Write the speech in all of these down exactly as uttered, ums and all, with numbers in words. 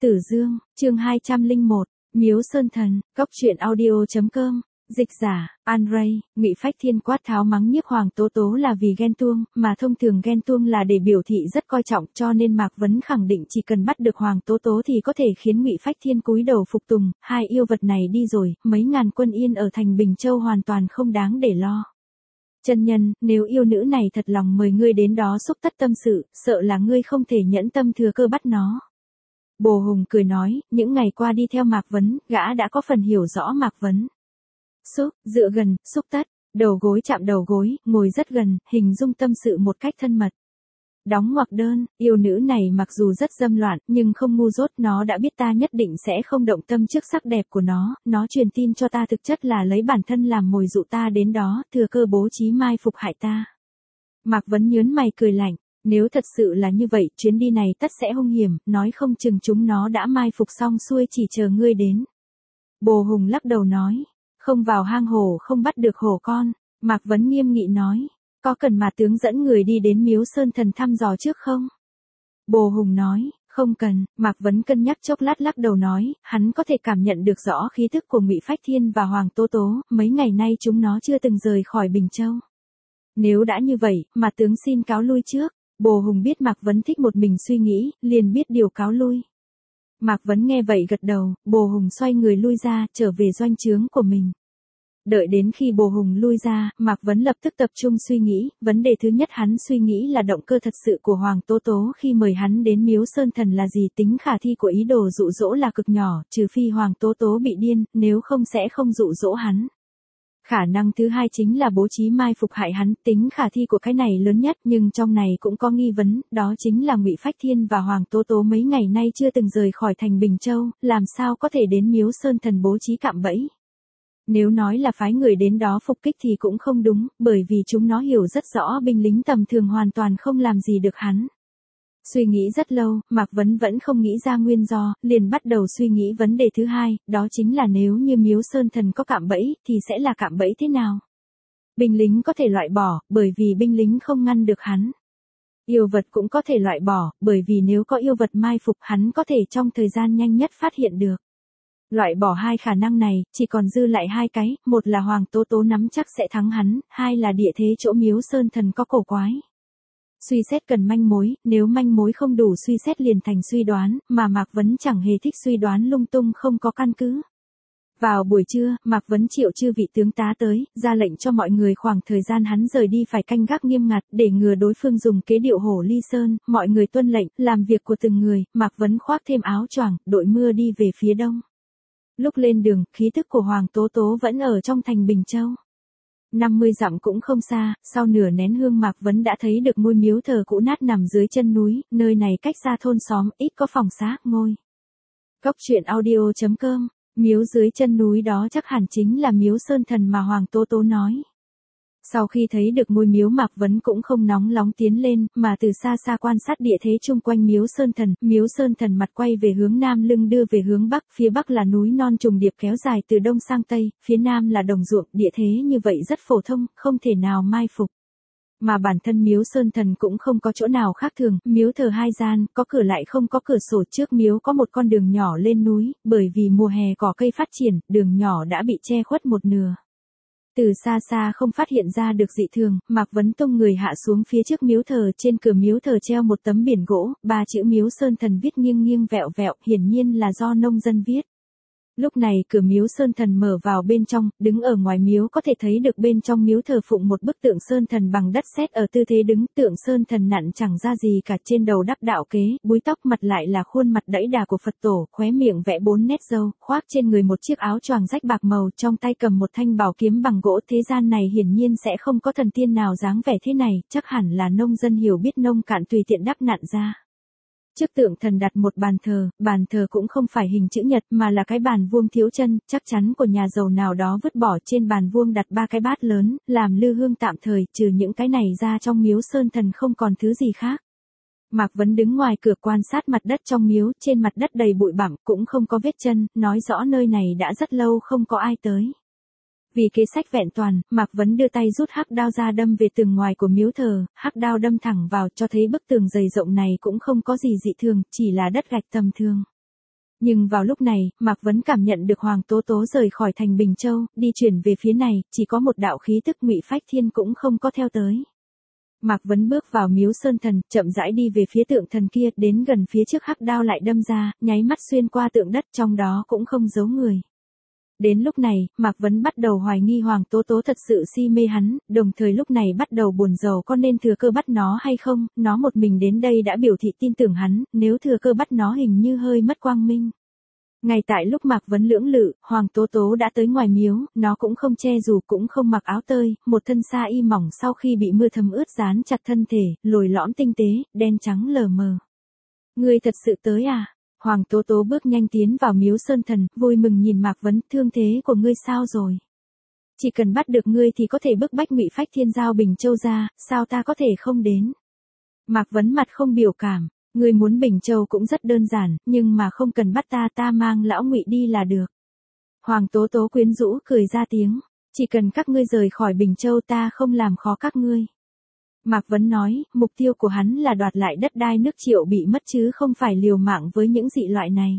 Tử Dương, chương hai trăm lẻ một, Miếu Sơn Thần, Cốc truyện audio chấm com, dịch giả, An Ray, Ngụy Phách Thiên quát tháo mắng nhiếc Hoàng Tố Tố là vì ghen tuông, mà thông thường ghen tuông là để biểu thị rất coi trọng, cho nên Mạc Vấn khẳng định chỉ cần bắt được Hoàng Tố Tố thì có thể khiến Ngụy Phách Thiên cúi đầu phục tùng, hai yêu vật này đi rồi, mấy ngàn quân yên ở thành Bình Châu hoàn toàn không đáng để lo. Chân nhân, nếu yêu nữ này thật lòng mời ngươi đến đó xúc tất tâm sự, sợ là ngươi không thể nhẫn tâm thừa cơ bắt nó. Bồ Hùng cười nói, những ngày qua đi theo Mạc Vấn, gã đã có phần hiểu rõ Mạc Vấn. Xúc, dựa gần, xúc tất, đầu gối chạm đầu gối, ngồi rất gần, hình dung tâm sự một cách thân mật. Đóng ngoặc đơn, yêu nữ này mặc dù rất dâm loạn, nhưng không ngu dốt, nó đã biết ta nhất định sẽ không động tâm trước sắc đẹp của nó, nó truyền tin cho ta thực chất là lấy bản thân làm mồi dụ ta đến đó, thừa cơ bố trí mai phục hại ta. Mạc Vấn nhớn mày cười lạnh. Nếu thật sự là như vậy, chuyến đi này tất sẽ hung hiểm, nói không chừng chúng nó đã mai phục xong xuôi chỉ chờ ngươi đến. Bồ Hùng lắc đầu nói, không vào hang hổ không bắt được hổ con. Mạc Vấn nghiêm nghị nói, có cần mà tướng dẫn người đi đến Miếu Sơn Thần thăm dò trước không? Bồ Hùng nói, không cần. Mạc Vấn cân nhắc chốc lát lắc đầu nói, hắn có thể cảm nhận được rõ khí thức của Ngụy Phách Thiên và Hoàng Tố Tố, mấy ngày nay chúng nó chưa từng rời khỏi Bình Châu. Nếu đã như vậy, mà tướng xin cáo lui trước. Bồ Hùng biết Mạc Vấn thích một mình suy nghĩ, liền biết điều cáo lui. Mạc Vấn nghe vậy gật đầu, Bồ Hùng xoay người lui ra, trở về doanh trướng của mình. Đợi đến khi Bồ Hùng lui ra, Mạc Vấn lập tức tập trung suy nghĩ, vấn đề thứ nhất hắn suy nghĩ là động cơ thật sự của Hoàng Tố Tố khi mời hắn đến Miếu Sơn Thần là gì, tính khả thi của ý đồ dụ dỗ là cực nhỏ, trừ phi Hoàng Tố Tố bị điên, nếu không sẽ không dụ dỗ hắn. Khả năng thứ hai chính là bố trí mai phục hại hắn, tính khả thi của cái này lớn nhất, nhưng trong này cũng có nghi vấn, đó chính là Ngụy Phách Thiên và Hoàng Tố Tố mấy ngày nay chưa từng rời khỏi thành Bình Châu, làm sao có thể đến Miếu Sơn Thần bố trí cạm bẫy. Nếu nói là phái người đến đó phục kích thì cũng không đúng, bởi vì chúng nó hiểu rất rõ binh lính tầm thường hoàn toàn không làm gì được hắn. Suy nghĩ rất lâu, Mạc Vấn vẫn không nghĩ ra nguyên do, liền bắt đầu suy nghĩ vấn đề thứ hai, đó chính là nếu như Miếu Sơn Thần có cạm bẫy, thì sẽ là cạm bẫy thế nào? Binh lính có thể loại bỏ, bởi vì binh lính không ngăn được hắn. Yêu vật cũng có thể loại bỏ, bởi vì nếu có yêu vật mai phục hắn có thể trong thời gian nhanh nhất phát hiện được. Loại bỏ hai khả năng này, chỉ còn dư lại hai cái, một là Hoàng Tố Tố nắm chắc sẽ thắng hắn, hai là địa thế chỗ Miếu Sơn Thần có cổ quái. Suy xét cần manh mối, nếu manh mối không đủ suy xét liền thành suy đoán, mà Mạc Vấn chẳng hề thích suy đoán lung tung không có căn cứ. Vào buổi trưa, Mạc Vấn triệu chư vị tướng tá tới, ra lệnh cho mọi người khoảng thời gian hắn rời đi phải canh gác nghiêm ngặt, để ngừa đối phương dùng kế điệu hổ ly sơn, mọi người tuân lệnh, làm việc của từng người, Mạc Vấn khoác thêm áo choàng, đội mưa đi về phía đông. Lúc lên đường, khí thức của Hoàng Tố Tố vẫn ở trong thành Bình Châu. năm mươi dặm cũng không xa, sau nửa nén hương Mạc Vấn đã thấy được ngôi miếu thờ cũ nát nằm dưới chân núi, nơi này cách xa thôn xóm, ít có phòng xác ngôi. Cốc truyện audio chấm com, miếu dưới chân núi đó chắc hẳn chính là Miếu Sơn Thần mà Hoàng Tố Tố nói. Sau khi thấy được ngôi miếu Mạc Vấn cũng không nóng nóng tiến lên, mà từ xa xa quan sát địa thế chung quanh Miếu Sơn Thần, Miếu Sơn Thần mặt quay về hướng nam lưng đưa về hướng bắc, phía bắc là núi non trùng điệp kéo dài từ đông sang tây, phía nam là đồng ruộng, địa thế như vậy rất phổ thông, không thể nào mai phục. Mà bản thân Miếu Sơn Thần cũng không có chỗ nào khác thường, miếu thờ hai gian, có cửa lại không có cửa sổ, trước miếu có một con đường nhỏ lên núi, bởi vì mùa hè cỏ cây phát triển, đường nhỏ đã bị che khuất một nửa. Từ xa xa không phát hiện ra được dị thường, Mạc Vấn tung người hạ xuống phía trước miếu thờ, trên cửa miếu thờ treo một tấm biển gỗ, ba chữ Miếu Sơn Thần viết nghiêng nghiêng vẹo vẹo, hiển nhiên là do nông dân viết. Lúc này cửa Miếu Sơn Thần mở vào bên trong, đứng ở ngoài miếu có thể thấy được bên trong miếu thờ phụng một bức tượng Sơn Thần bằng đất sét ở tư thế đứng, tượng Sơn Thần nặn chẳng ra gì cả, trên đầu đắp đạo kế, búi tóc, mặt lại là khuôn mặt đẫy đà của Phật tổ, khóe miệng vẽ bốn nét râu, khoác trên người một chiếc áo choàng rách bạc màu, trong tay cầm một thanh bảo kiếm bằng gỗ, thế gian này hiển nhiên sẽ không có thần tiên nào dáng vẻ thế này, chắc hẳn là nông dân hiểu biết nông cạn tùy tiện đắp nặn ra. Trước tượng thần đặt một bàn thờ, bàn thờ cũng không phải hình chữ nhật mà là cái bàn vuông thiếu chân, chắc chắn của nhà giàu nào đó vứt bỏ, trên bàn vuông đặt ba cái bát lớn, làm lư hương tạm thời, trừ những cái này ra trong Miếu Sơn Thần không còn thứ gì khác. Mạc Vấn đứng ngoài cửa quan sát mặt đất trong miếu, trên mặt đất đầy bụi bặm, cũng không có vết chân, nói rõ nơi này đã rất lâu không có ai tới. Vì kế sách vẹn toàn, Mạc Vấn đưa tay rút hắc đao ra đâm về tường ngoài của miếu thờ, hắc đao đâm thẳng vào, cho thấy bức tường dày rộng này cũng không có gì dị thường, chỉ là đất gạch tầm thường. Nhưng vào lúc này, Mạc Vấn cảm nhận được Hoàng Tố Tố rời khỏi thành Bình Châu, đi chuyển về phía này, chỉ có một đạo khí tức Ngụy Phách Thiên cũng không có theo tới. Mạc Vấn bước vào miếu sơn thần, chậm rãi đi về phía tượng thần kia, đến gần phía trước hắc đao lại đâm ra, nháy mắt xuyên qua tượng đất, trong đó cũng không giấu người. Đến lúc này, Mạc Vấn bắt đầu hoài nghi Hoàng Tố Tố thật sự si mê hắn, đồng thời lúc này bắt đầu buồn rầu có nên thừa cơ bắt nó hay không, nó một mình đến đây đã biểu thị tin tưởng hắn, nếu thừa cơ bắt nó hình như hơi mất quang minh. Ngay tại lúc Mạc Vấn lưỡng lự, Hoàng Tố Tố đã tới ngoài miếu, nó cũng không che dù cũng không mặc áo tơi, một thân sa y mỏng sau khi bị mưa thấm ướt dán chặt thân thể, lồi lõm tinh tế, đen trắng lờ mờ. Ngươi thật sự tới à? Hoàng Tố Tố bước nhanh tiến vào miếu sơn thần, vui mừng nhìn Mạc Vấn, thương thế của ngươi sao rồi? Chỉ cần bắt được ngươi thì có thể bức bách Ngụy Phách Thiên giao Bình Châu ra, sao ta có thể không đến? Mạc Vấn mặt không biểu cảm, ngươi muốn Bình Châu cũng rất đơn giản, nhưng mà không cần bắt ta, ta mang lão Ngụy đi là được. Hoàng Tố Tố quyến rũ cười ra tiếng, chỉ cần các ngươi rời khỏi Bình Châu ta không làm khó các ngươi. Mạc Vấn nói, mục tiêu của hắn là đoạt lại đất đai nước Triệu bị mất chứ không phải liều mạng với những dị loại này.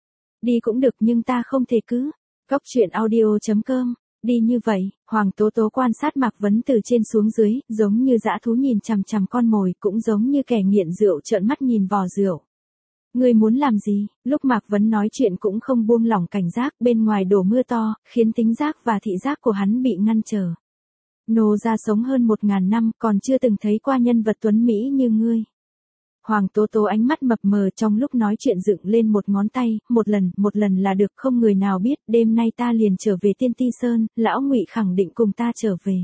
Đi cũng được nhưng ta không thể cứ. Cóc truyện audio chấm com. Đi như vậy, Hoàng Tố Tố quan sát Mạc Vấn từ trên xuống dưới, giống như dã thú nhìn chằm chằm con mồi, cũng giống như kẻ nghiện rượu trợn mắt nhìn vò rượu. Ngươi muốn làm gì? Lúc Mạc Vấn nói chuyện cũng không buông lỏng cảnh giác, bên ngoài đổ mưa to, khiến tính giác và thị giác của hắn bị ngăn trở. Nô gia sống hơn một ngàn năm, còn chưa từng thấy qua nhân vật tuấn Mỹ như ngươi. Hoàng Tố Tố ánh mắt mập mờ trong lúc nói chuyện dựng lên một ngón tay, một lần, một lần là được, không người nào biết, đêm nay ta liền trở về Tiên Ti Sơn, lão Ngụy khẳng định cùng ta trở về.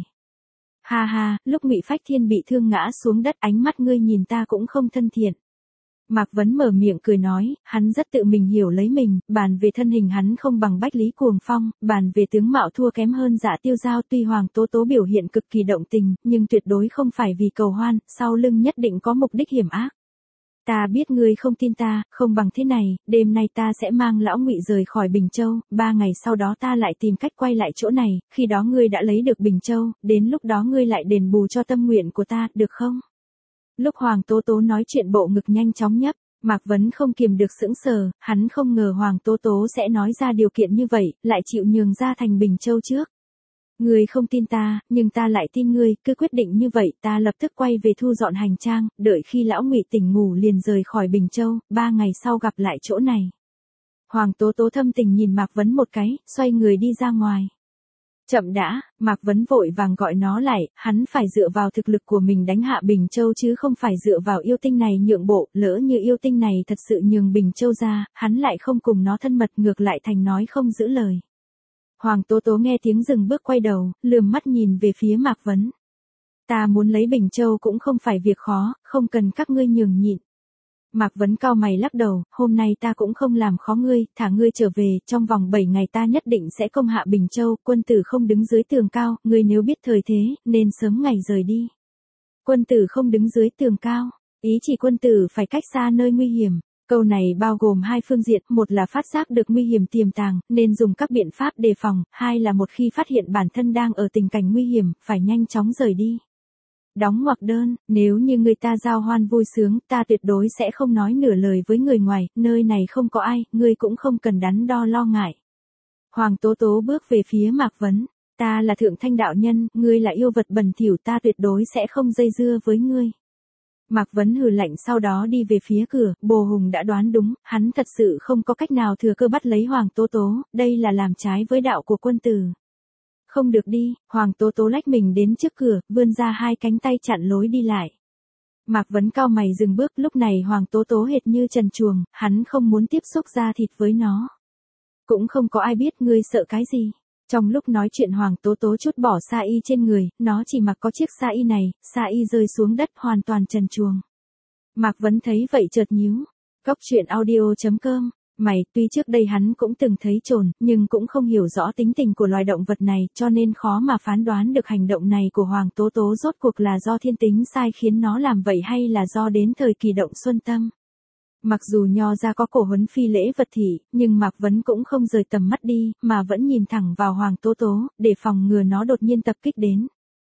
Ha ha, lúc Ngụy Phách Thiên bị thương ngã xuống đất, ánh mắt ngươi nhìn ta cũng không thân thiện. Mạc Vấn mở miệng cười nói, hắn rất tự mình hiểu lấy mình, bàn về thân hình hắn không bằng Bách Lý Cuồng Phong, bàn về tướng mạo thua kém hơn Dạ Tiêu Giao, tuy Hoàng Tố Tố biểu hiện cực kỳ động tình, nhưng tuyệt đối không phải vì cầu hoan, sau lưng nhất định có mục đích hiểm ác. Ta biết ngươi không tin ta, không bằng thế này, đêm nay ta sẽ mang lão Ngụy rời khỏi Bình Châu, ba ngày sau đó ta lại tìm cách quay lại chỗ này, khi đó ngươi đã lấy được Bình Châu, đến lúc đó ngươi lại đền bù cho tâm nguyện của ta, được không? Lúc Hoàng Tố Tố nói chuyện bộ ngực nhanh chóng nhấp, Mạc Vấn không kiềm được sững sờ, hắn không ngờ Hoàng Tố Tố sẽ nói ra điều kiện như vậy, lại chịu nhường ra thành Bình Châu trước. Ngươi không tin ta, nhưng ta lại tin ngươi, cứ quyết định như vậy, ta lập tức quay về thu dọn hành trang, đợi khi lão Ngụy tỉnh ngủ liền rời khỏi Bình Châu, ba ngày sau gặp lại chỗ này. Hoàng Tố Tố thâm tình nhìn Mạc Vấn một cái, xoay người đi ra ngoài. Chậm đã, Mạc Vấn vội vàng gọi nó lại, hắn phải dựa vào thực lực của mình đánh hạ Bình Châu chứ không phải dựa vào yêu tinh này nhượng bộ, lỡ như yêu tinh này thật sự nhường Bình Châu ra, hắn lại không cùng nó thân mật, ngược lại thành nói không giữ lời. Hoàng Tố Tố nghe tiếng dừng bước quay đầu, lườm mắt nhìn về phía Mạc Vấn. Ta muốn lấy Bình Châu cũng không phải việc khó, không cần các ngươi nhường nhịn. Mạc Vấn cau mày lắc đầu, hôm nay ta cũng không làm khó ngươi, thả ngươi trở về, trong vòng bảy ngày ta nhất định sẽ công hạ Bình Châu, quân tử không đứng dưới tường cao, ngươi nếu biết thời thế, nên sớm ngày rời đi. Quân tử không đứng dưới tường cao, ý chỉ quân tử phải cách xa nơi nguy hiểm. Câu này bao gồm hai phương diện, một là phát giác được nguy hiểm tiềm tàng, nên dùng các biện pháp đề phòng, hai là một khi phát hiện bản thân đang ở tình cảnh nguy hiểm, phải nhanh chóng rời đi. Đóng ngoặc đơn, nếu như người ta giao hoan vui sướng, ta tuyệt đối sẽ không nói nửa lời với người ngoài, nơi này không có ai, ngươi cũng không cần đắn đo lo ngại. Hoàng Tố Tố bước về phía Mạc Vấn, ta là thượng thanh đạo nhân, ngươi là yêu vật bẩn thỉu, ta tuyệt đối sẽ không dây dưa với ngươi. Mạc Vấn hừ lạnh sau đó đi về phía cửa, Bồ Hùng đã đoán đúng, hắn thật sự không có cách nào thừa cơ bắt lấy Hoàng Tố Tố, đây là làm trái với đạo của quân tử. Không được đi, Hoàng Tố Tố lách mình đến trước cửa, vươn ra hai cánh tay chặn lối đi lại. Mạc Vấn cau mày dừng bước, lúc này Hoàng Tố Tố hệt như trần truồng, hắn không muốn tiếp xúc da thịt với nó. Cũng không có ai biết ngươi sợ cái gì. Trong lúc nói chuyện Hoàng Tố Tố chút bỏ sa y trên người, nó chỉ mặc có chiếc sa y này, sa y rơi xuống đất hoàn toàn trần truồng. Mạc Vấn thấy vậy chợt nhíu. Cóc truyện audio chấm com. Mày, tuy trước đây hắn cũng từng thấy trồn, nhưng cũng không hiểu rõ tính tình của loài động vật này, cho nên khó mà phán đoán được hành động này của Hoàng Tố Tố rốt cuộc là do thiên tính sai khiến nó làm vậy hay là do đến thời kỳ động xuân tâm. Mặc dù Nho ra có cổ huấn phi lễ vật thị, nhưng Mạc Vấn cũng không rời tầm mắt đi, mà vẫn nhìn thẳng vào Hoàng Tố Tố, để phòng ngừa nó đột nhiên tập kích đến.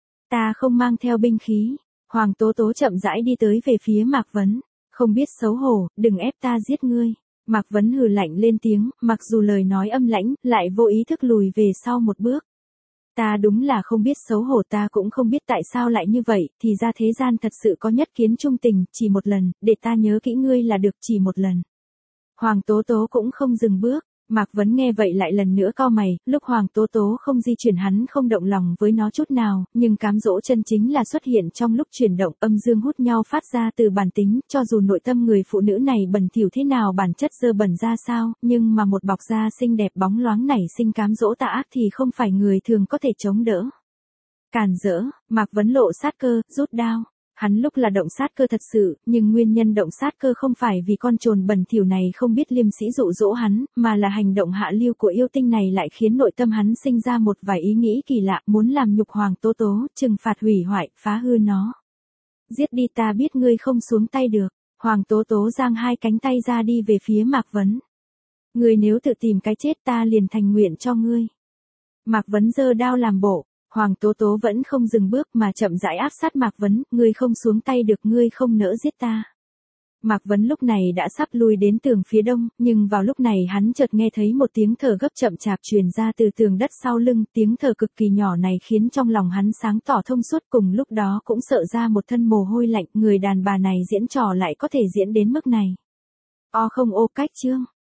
Ta không mang theo binh khí. Hoàng Tố Tố chậm rãi đi tới về phía Mạc Vấn. Không biết xấu hổ, đừng ép ta giết ngươi. Mạc Vấn hừ lạnh lên tiếng, mặc dù lời nói âm lãnh, lại vô ý thức lùi về sau một bước. Ta đúng là không biết xấu hổ, ta cũng không biết tại sao lại như vậy, thì ra thế gian thật sự có nhất kiến trung tình, chỉ một lần, để ta nhớ kỹ ngươi là được, chỉ một lần. Hoàng Tố Tố cũng không dừng bước. Mạc Vấn nghe vậy lại lần nữa cau mày, lúc Hoàng Tố Tố không di chuyển hắn không động lòng với nó chút nào, nhưng cám dỗ chân chính là xuất hiện trong lúc chuyển động, âm dương hút nhau phát ra từ bản tính, cho dù nội tâm người phụ nữ này bẩn thỉu thế nào, bản chất dơ bẩn ra sao, nhưng mà một bọc da xinh đẹp bóng loáng nảy sinh cám dỗ tà ác thì không phải người thường có thể chống đỡ. Càn rỡ, Mạc Vấn lộ sát cơ, rút đao. Hắn lúc là động sát cơ thật sự, nhưng nguyên nhân động sát cơ không phải vì con trồn bẩn thỉu này không biết liêm sĩ dụ dỗ hắn, mà là hành động hạ lưu của yêu tinh này lại khiến nội tâm hắn sinh ra một vài ý nghĩ kỳ lạ, muốn làm nhục Hoàng Tố Tố, trừng phạt hủy hoại, phá hư nó. Giết đi, ta biết ngươi không xuống tay được. Hoàng Tố Tố giang hai cánh tay ra đi về phía Mạc Vấn. Ngươi nếu tự tìm cái chết ta liền thành nguyện cho ngươi. Mạc Vấn giơ đao làm bộ. Hoàng Tố Tố vẫn không dừng bước mà chậm rãi áp sát Mạc Vấn, ngươi không xuống tay được, ngươi không nỡ giết ta. Mạc Vấn lúc này đã sắp lui đến tường phía đông, nhưng vào lúc này hắn chợt nghe thấy một tiếng thở gấp chậm chạp truyền ra từ tường đất sau lưng, tiếng thở cực kỳ nhỏ này khiến trong lòng hắn sáng tỏ thông suốt, cùng lúc đó cũng sợ ra một thân mồ hôi lạnh, người đàn bà này diễn trò lại có thể diễn đến mức này. O không ô cách chương.